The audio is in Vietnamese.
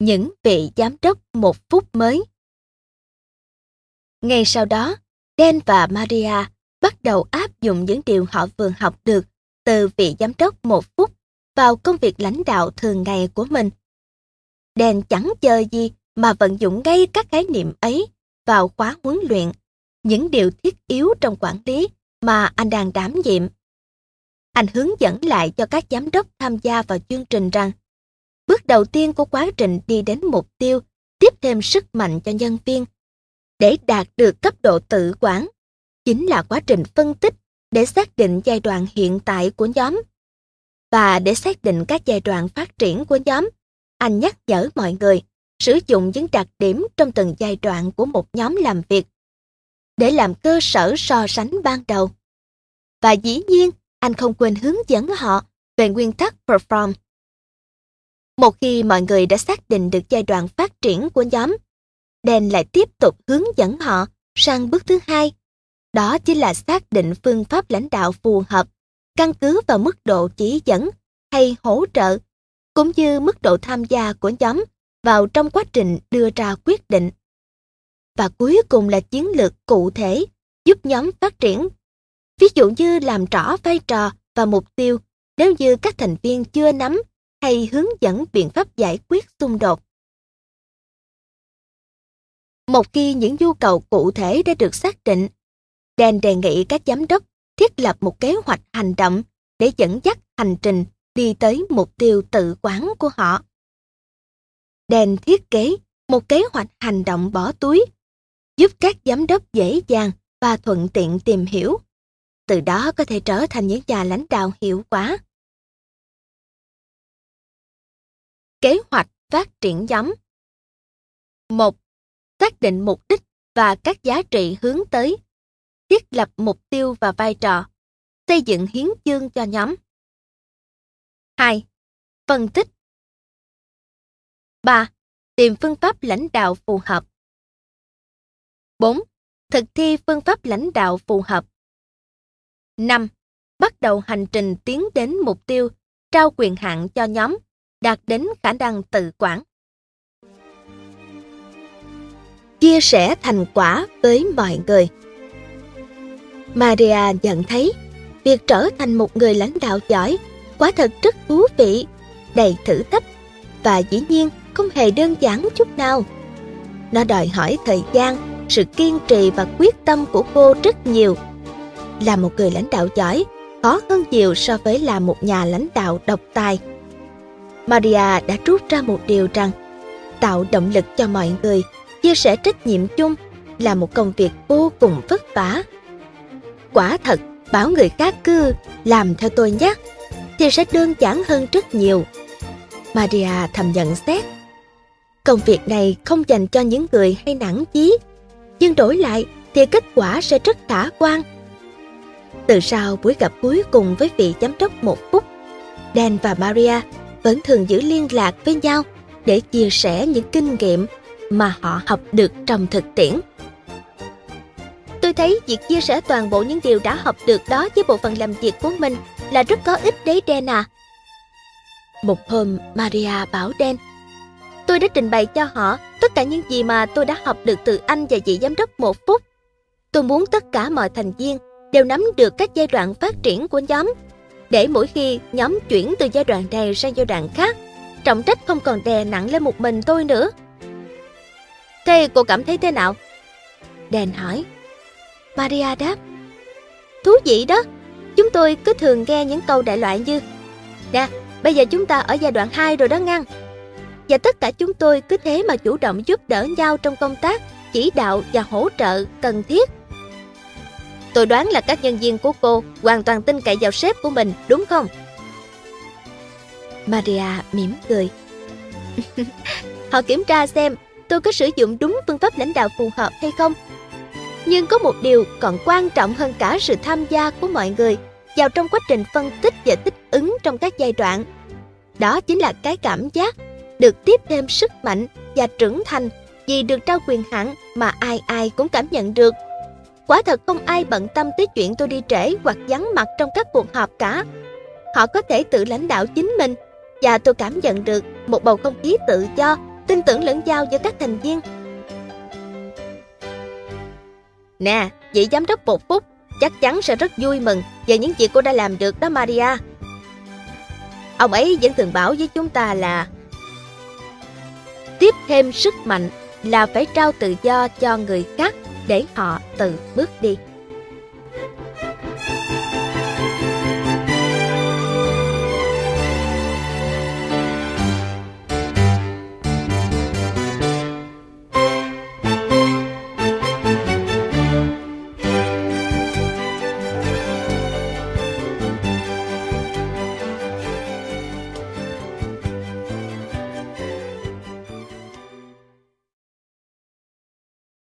những vị giám đốc 1 phút mới. Ngay sau đó, Dan và Maria bắt đầu áp dụng những điều họ vừa học được từ vị giám đốc 1 phút vào công việc lãnh đạo thường ngày của mình. Dan chẳng chờ gì mà vận dụng ngay các khái niệm ấy vào khóa huấn luyện, những điều thiết yếu trong quản lý mà anh đang đảm nhiệm. Anh hướng dẫn lại cho các giám đốc tham gia vào chương trình rằng bước đầu tiên của quá trình đi đến mục tiêu tiếp thêm sức mạnh cho nhân viên. Để đạt được cấp độ tự quản, chính là quá trình phân tích để xác định giai đoạn hiện tại của nhóm. Và để xác định các giai đoạn phát triển của nhóm, anh nhắc nhở mọi người sử dụng những đặc điểm trong từng giai đoạn của một nhóm làm việc để làm cơ sở so sánh ban đầu. Và dĩ nhiên, anh không quên hướng dẫn họ về nguyên tắc perform. Một khi mọi người đã xác định được giai đoạn phát triển của nhóm, Dan lại tiếp tục hướng dẫn họ sang bước thứ hai. Đó chính là xác định phương pháp lãnh đạo phù hợp, căn cứ vào mức độ chỉ dẫn hay hỗ trợ, cũng như mức độ tham gia của nhóm vào trong quá trình đưa ra quyết định. Và cuối cùng là chiến lược cụ thể giúp nhóm phát triển. Ví dụ như làm rõ vai trò và mục tiêu nếu như các thành viên chưa nắm hay hướng dẫn biện pháp giải quyết xung đột. Một khi những nhu cầu cụ thể đã được xác định, Dan đề nghị các giám đốc thiết lập một kế hoạch hành động để dẫn dắt hành trình đi tới mục tiêu tự quản của họ. Dan thiết kế một kế hoạch hành động bỏ túi, giúp các giám đốc dễ dàng và thuận tiện tìm hiểu, từ đó có thể trở thành những nhà lãnh đạo hiệu quả. Kế hoạch phát triển nhóm. 1. Xác định mục đích và các giá trị hướng tới. Thiết lập mục tiêu và vai trò. Xây dựng hiến chương cho nhóm. 2. Phân tích. 3. Tìm phương pháp lãnh đạo phù hợp. 4. Thực thi phương pháp lãnh đạo phù hợp. 5. Bắt đầu hành trình tiến đến mục tiêu, trao quyền hạn cho nhóm, đạt đến khả năng tự quản. Chia sẻ thành quả với mọi người. Maria nhận thấy việc trở thành một người lãnh đạo giỏi quả thật rất thú vị, đầy thử thách và dĩ nhiên không hề đơn giản chút nào. Nó đòi hỏi thời gian, sự kiên trì và quyết tâm của cô rất nhiều. Là một người lãnh đạo giỏi khó hơn nhiều so với là một nhà lãnh đạo độc tài. Maria đã rút ra một điều rằng tạo động lực cho mọi người chia sẻ trách nhiệm chung là một công việc vô cùng vất vả. Quả thật, bảo người khác cứ làm theo tôi nhé thì sẽ đơn giản hơn rất nhiều. Maria thầm nhận xét. Công việc này không dành cho những người hay nản chí, nhưng đổi lại thì kết quả sẽ rất khả quan. Từ sau buổi gặp cuối cùng với vị giám đốc 1 phút, Dan và Maria vẫn thường giữ liên lạc với nhau để chia sẻ những kinh nghiệm mà họ học được trong thực tiễn. Tôi thấy việc chia sẻ toàn bộ những điều đã học được đó với bộ phận làm việc của mình là rất có ích đấy Dan à. Một hôm Maria bảo Dan, tôi đã trình bày cho họ tất cả những gì mà tôi đã học được từ anh và vị giám đốc 1 phút. Tôi muốn tất cả mọi thành viên đều nắm được các giai đoạn phát triển của nhóm, để mỗi khi nhóm chuyển từ giai đoạn này sang giai đoạn khác, trọng trách không còn đè nặng lên một mình tôi nữa. Thế cô cảm thấy thế nào? Dan hỏi. Maria đáp, thú vị đó. Chúng tôi cứ thường nghe những câu đại loại như nè, bây giờ chúng ta ở giai đoạn 2 rồi đó ngang. Và tất cả chúng tôi cứ thế mà chủ động giúp đỡ nhau trong công tác, chỉ đạo và hỗ trợ cần thiết. Tôi đoán là các nhân viên của cô hoàn toàn tin cậy vào sếp của mình, đúng không? Maria mỉm cười. Họ kiểm tra xem tôi có sử dụng đúng phương pháp lãnh đạo phù hợp hay không. Nhưng có một điều còn quan trọng hơn cả sự tham gia của mọi người vào trong quá trình phân tích và thích ứng trong các giai đoạn. Đó chính là cái cảm giác được tiếp thêm sức mạnh và trưởng thành vì được trao quyền hạn mà ai ai cũng cảm nhận được. Quả thật không ai bận tâm tới chuyện tôi đi trễ hoặc vắng mặt trong các cuộc họp cả. Họ có thể tự lãnh đạo chính mình và tôi cảm nhận được một bầu không khí tự do tin tưởng lẫn nhau giữa các thành viên. Nè, vị giám đốc một phút chắc chắn sẽ rất vui mừng về những gì cô đã làm được đó Maria. Ông ấy vẫn thường bảo với chúng ta là tiếp thêm sức mạnh là phải trao tự do cho người khác để họ tự bước đi.